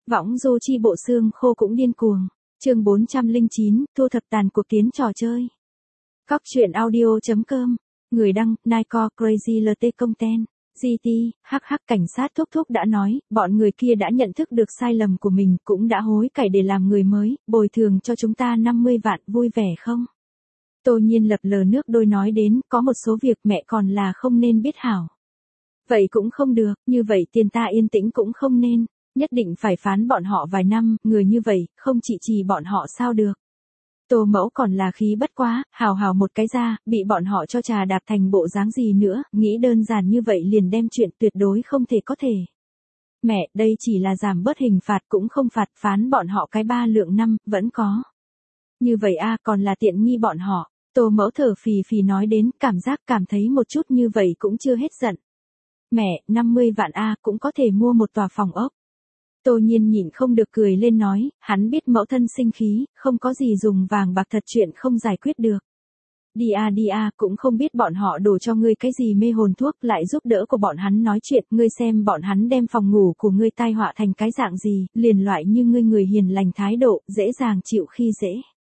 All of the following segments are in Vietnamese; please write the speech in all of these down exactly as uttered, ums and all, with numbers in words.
Võng du chi bộ xương khô cũng điên cuồng. Chương bốn trăm lẻ chín, thu thập tàn cuộc tiến trò chơi. Cóc truyện audio chấm com. Người đăng, Nico Crazy lờ tê Content. giê tê, hắc hắc cảnh sát thúc thúc đã nói, bọn người kia đã nhận thức được sai lầm của mình, cũng đã hối cải để làm người mới, bồi thường cho chúng ta năm mươi vạn, vui vẻ không? Tô Nhiên lập lờ nước đôi nói đến, có một số việc mẹ còn là không nên biết hảo. Vậy cũng không được, như vậy tiền ta yên tĩnh cũng không nên, nhất định phải phán bọn họ vài năm, người như vậy, không chỉ trì bọn họ sao được. Tô Mẫu còn là khí bất quá, hào hào một cái ra, bị bọn họ cho trà đạp thành bộ dáng gì nữa, nghĩ đơn giản như vậy liền đem chuyện tuyệt đối không thể có thể. Mẹ, đây chỉ là giảm bớt hình phạt cũng không phạt, phán bọn họ cái ba lượng năm, vẫn có. Như vậy a còn là tiện nghi bọn họ. Tô Mẫu thở phì phì nói đến, cảm giác cảm thấy một chút như vậy cũng chưa hết giận. Mẹ, năm mươi vạn a cũng có thể mua một tòa phòng ốc. Tô Nhiên nhịn không được cười lên nói, hắn biết mẫu thân sinh khí, không có gì dùng vàng bạc thật chuyện không giải quyết được. Đi a đi a, cũng không biết bọn họ đổ cho ngươi cái gì mê hồn thuốc, lại giúp đỡ của bọn hắn nói chuyện, ngươi xem bọn hắn đem phòng ngủ của ngươi tai họa thành cái dạng gì, liền loại như ngươi người hiền lành thái độ, dễ dàng chịu khi dễ.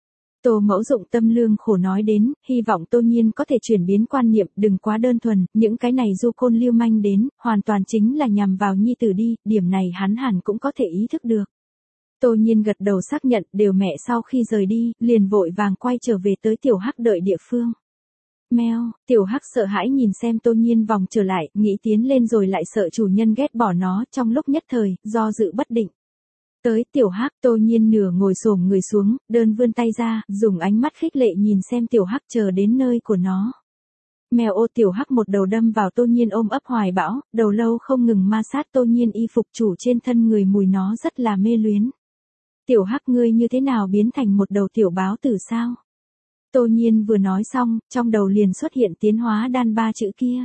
Tô Mẫu dụng tâm lương khổ nói đến, hy vọng Tô Nhiên có thể chuyển biến quan niệm, đừng quá đơn thuần, những cái này du côn lưu manh đến, hoàn toàn chính là nhằm vào nhi tử đi, điểm này hắn hẳn cũng có thể ý thức được. Tô Nhiên gật đầu xác nhận, đều mẹ sau khi rời đi, liền vội vàng quay trở về tới Tiểu Hắc đợi địa phương. Meo, Tiểu Hắc sợ hãi nhìn xem Tô Nhiên vòng trở lại, nghĩ tiến lên rồi lại sợ chủ nhân ghét bỏ nó, trong lúc nhất thời, do dự bất định. Tới Tiểu Hắc, Tô Nhiên nửa ngồi xổm người xuống, đơn vươn tay ra, dùng ánh mắt khích lệ nhìn xem Tiểu Hắc chờ đến nơi của nó. Mèo ô Tiểu Hắc một đầu đâm vào Tô Nhiên ôm ấp hoài bão, đầu lâu không ngừng ma sát Tô Nhiên y phục chủ trên thân người, mùi nó rất là mê luyến. Tiểu Hắc ngươi như thế nào biến thành một đầu tiểu báo tử sao? Tô Nhiên vừa nói xong, trong đầu liền xuất hiện tiến hóa đan ba chữ kia.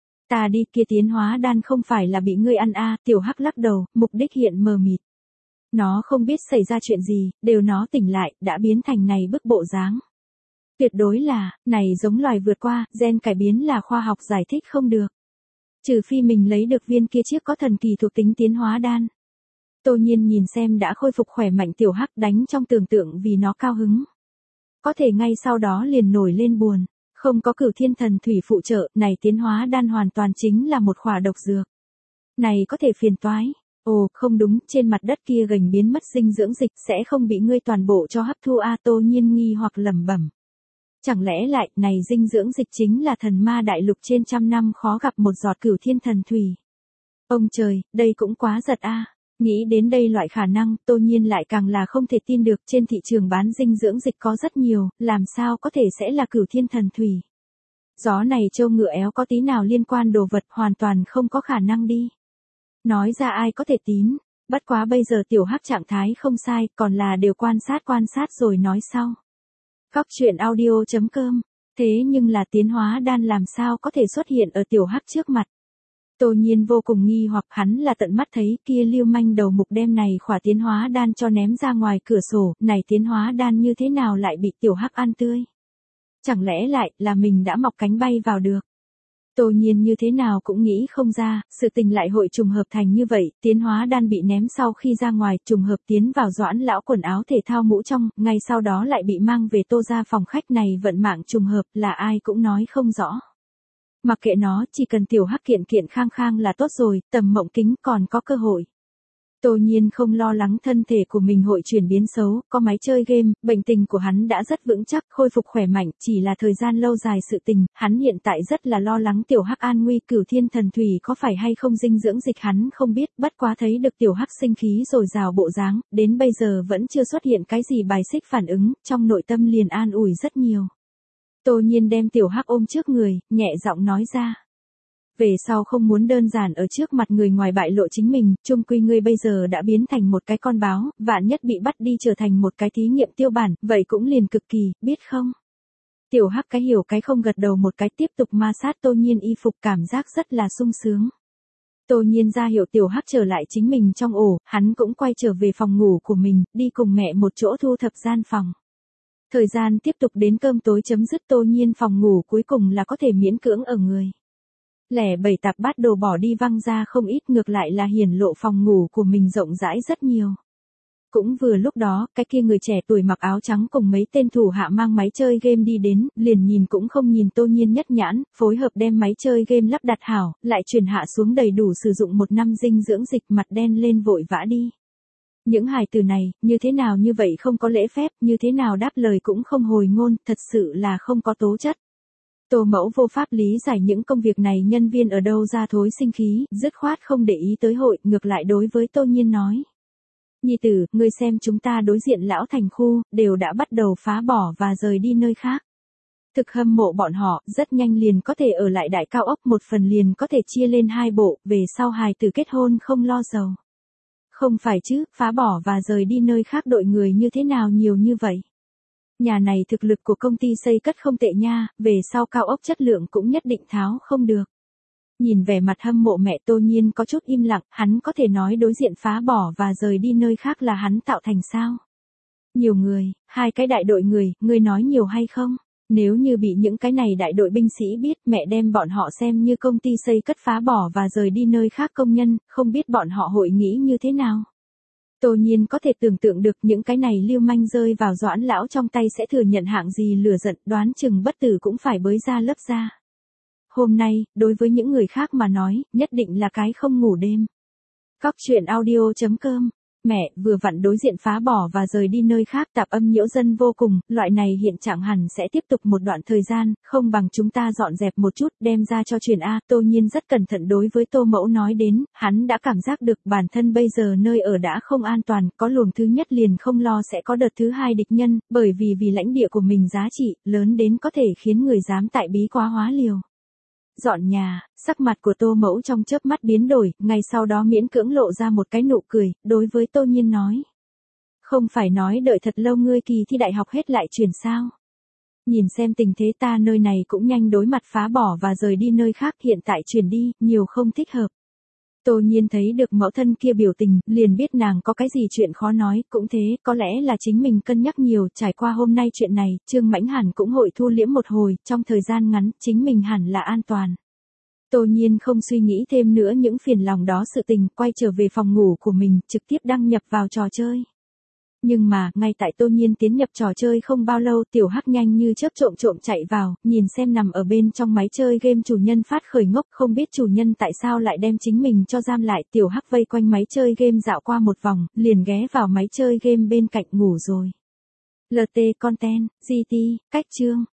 Ta đi, kia tiến hóa đan không phải là bị ngươi ăn a à, Tiểu Hắc lắc đầu, mục đích hiện mờ mịt. Nó không biết xảy ra chuyện gì, đều nó tỉnh lại, đã biến thành này bức bộ dáng. Tuyệt đối là, này giống loài vượt qua, gen cải biến là khoa học giải thích không được. Trừ phi mình lấy được viên kia chiếc có thần kỳ thuộc tính tiến hóa đan. Tô Nhiên nhìn xem đã khôi phục khỏe mạnh Tiểu Hắc đánh trong tưởng tượng vì nó cao hứng. Có thể ngay sau đó liền nổi lên buồn, không có cửu thiên thần thủy phụ trợ, này tiến hóa đan hoàn toàn chính là một khỏa độc dược. Này có thể phiền toái. Ồ, không đúng, trên mặt đất kia gành biến mất dinh dưỡng dịch sẽ không bị ngươi toàn bộ cho hấp thu a Tô Nhiên nghi hoặc lẩm bẩm. Chẳng lẽ lại, này dinh dưỡng dịch chính là thần ma đại lục trên trăm năm khó gặp một giọt cửu thiên thần thủy. Ông trời, đây cũng quá giật a. Nghĩ đến đây loại khả năng, Tô Nhiên lại càng là không thể tin được, trên thị trường bán dinh dưỡng dịch có rất nhiều, làm sao có thể sẽ là cửu thiên thần thủy. Gió này trâu ngựa éo có tí nào liên quan đồ vật, hoàn toàn không có khả năng đi. Nói ra ai có thể tín, bất quá bây giờ Tiểu Hắc trạng thái không sai, còn là đều quan sát quan sát rồi nói sau. Cóc truyện audio chấm com, thế nhưng là tiến hóa đan làm sao có thể xuất hiện ở Tiểu Hắc trước mặt. Tô Nhiên vô cùng nghi hoặc, hắn là tận mắt thấy kia lưu manh đầu mục đem này khỏa tiến hóa đan cho ném ra ngoài cửa sổ, này tiến hóa đan như thế nào lại bị Tiểu Hắc ăn tươi. Chẳng lẽ lại là mình đã mọc cánh bay vào được. Tô Nhiên như thế nào cũng nghĩ không ra, sự tình lại hội trùng hợp thành như vậy, tiến hóa đan bị ném sau khi ra ngoài, trùng hợp tiến vào Doãn lão quần áo thể thao mũ trong, ngay sau đó lại bị mang về Tô ra phòng khách này, vận mạng trùng hợp, là ai cũng nói không rõ. Mặc kệ nó, chỉ cần Tiểu Hắc kiện kiện khang khang là tốt rồi, tầm mộng kính còn có cơ hội. Tô Nhiên không lo lắng thân thể của mình hội chuyển biến xấu, có máy chơi game, bệnh tình của hắn đã rất vững chắc, khôi phục khỏe mạnh, chỉ là thời gian lâu dài sự tình, hắn hiện tại rất là lo lắng Tiểu Hắc an nguy, cửu thiên thần thủy có phải hay không dinh dưỡng dịch hắn không biết, bất quá thấy được Tiểu Hắc sinh khí rồi rào bộ dáng, đến bây giờ vẫn chưa xuất hiện cái gì bài xích phản ứng, trong nội tâm liền an ủi rất nhiều. Tô Nhiên đem Tiểu Hắc ôm trước người, nhẹ giọng nói ra. Về sau không muốn đơn giản ở trước mặt người ngoài bại lộ chính mình, chung quy ngươi bây giờ đã biến thành một cái con báo, vạn nhất bị bắt đi trở thành một cái thí nghiệm tiêu bản, vậy cũng liền cực kỳ, biết không? Tiểu Hắc cái hiểu cái không gật đầu một cái, tiếp tục ma sát Tô Nhiên y phục, cảm giác rất là sung sướng. Tô Nhiên ra hiệu Tiểu Hắc trở lại chính mình trong ổ, hắn cũng quay trở về phòng ngủ của mình, đi cùng mẹ một chỗ thu thập gian phòng. Thời gian tiếp tục đến cơm tối chấm dứt, Tô Nhiên phòng ngủ cuối cùng là có thể miễn cưỡng ở người. Lẻ bảy tạp bát đồ bỏ đi văng ra không ít, ngược lại là hiển lộ phòng ngủ của mình rộng rãi rất nhiều. Cũng vừa lúc đó, cái kia người trẻ tuổi mặc áo trắng cùng mấy tên thủ hạ mang máy chơi game đi đến, liền nhìn cũng không nhìn Tô Nhiên nhất nhãn, phối hợp đem máy chơi game lắp đặt hảo, lại truyền hạ xuống đầy đủ sử dụng một năm dinh dưỡng dịch, mặt đen lên vội vã đi. Những hài từ này, như thế nào như vậy không có lễ phép, như thế nào đáp lời cũng không hồi ngôn, thật sự là không có tố chất. Tô Mẫu vô pháp lý giải những công việc này nhân viên ở đâu ra thối sinh khí, dứt khoát không để ý tới hội, ngược lại đối với Tô Nhiên nói. Nhi tử, ngươi xem chúng ta đối diện lão thành khu, đều đã bắt đầu phá bỏ và rời đi nơi khác. Thực hâm mộ bọn họ, rất nhanh liền có thể ở lại đại cao ốc, một phần liền có thể chia lên hai bộ, về sau hài tử kết hôn không lo giàu. Không phải chứ, phá bỏ và rời đi nơi khác đội người như thế nào nhiều như vậy. Nhà này thực lực của công ty xây cất không tệ nha, về sau cao ốc chất lượng cũng nhất định tháo không được. Nhìn vẻ mặt hâm mộ mẹ Tô Nhiên có chút im lặng, hắn có thể nói đối diện phá bỏ và rời đi nơi khác là hắn tạo thành sao? Nhiều người, hai cái đại đội người, ngươi nói nhiều hay không? Nếu như bị những cái này đại đội binh sĩ biết, mẹ đem bọn họ xem như công ty xây cất phá bỏ và rời đi nơi khác công nhân, không biết bọn họ hội nghĩ như thế nào? Tô Nhiên có thể tưởng tượng được những cái này lưu manh rơi vào Doãn lão trong tay sẽ thừa nhận hạng gì lửa giận, đoán chừng bất tử cũng phải bới ra lớp ra. Hôm nay, đối với những người khác mà nói, nhất định là cái không ngủ đêm. Cóc truyện audio chấm com. Mẹ, vừa vặn đối diện phá bỏ và rời đi nơi khác, tạp âm nhiễu dân vô cùng, loại này hiện trạng hẳn sẽ tiếp tục một đoạn thời gian, không bằng chúng ta dọn dẹp một chút, đem ra cho truyền A. Tô Nhiên rất cẩn thận đối với Tô Mẫu nói đến, hắn đã cảm giác được bản thân bây giờ nơi ở đã không an toàn, có luồng thứ nhất liền không lo sẽ có đợt thứ hai địch nhân, bởi vì vì lãnh địa của mình giá trị, lớn đến có thể khiến người dám tại bí quá hóa liều. Dọn nhà, sắc mặt của Tô Mẫu trong chớp mắt biến đổi, ngay sau đó miễn cưỡng lộ ra một cái nụ cười, đối với Tô Nhiên nói. Không phải nói đợi thật lâu ngươi kỳ thi đại học hết lại chuyển sao? Nhìn xem tình thế ta nơi này cũng nhanh đối mặt phá bỏ và rời đi nơi khác, hiện tại chuyển đi, nhiều không thích hợp. Tô Nhiên thấy được mẫu thân kia biểu tình, liền biết nàng có cái gì chuyện khó nói, cũng thế, có lẽ là chính mình cân nhắc nhiều, trải qua hôm nay chuyện này, Trương Mãnh hẳn cũng hội thu liễm một hồi, trong thời gian ngắn, chính mình hẳn là an toàn. Tô Nhiên không suy nghĩ thêm nữa những phiền lòng đó sự tình, quay trở về phòng ngủ của mình, trực tiếp đăng nhập vào trò chơi. Nhưng mà, ngay tại Tô Nhiên tiến nhập trò chơi không bao lâu, tiểu hắc nhanh như chớp trộm trộm chạy vào, nhìn xem nằm ở bên trong máy chơi game chủ nhân phát khởi ngốc, không biết chủ nhân tại sao lại đem chính mình cho giam lại, tiểu hắc vây quanh máy chơi game dạo qua một vòng, liền ghé vào máy chơi game bên cạnh ngủ rồi. lờ tê Content, giê tê, cách chương.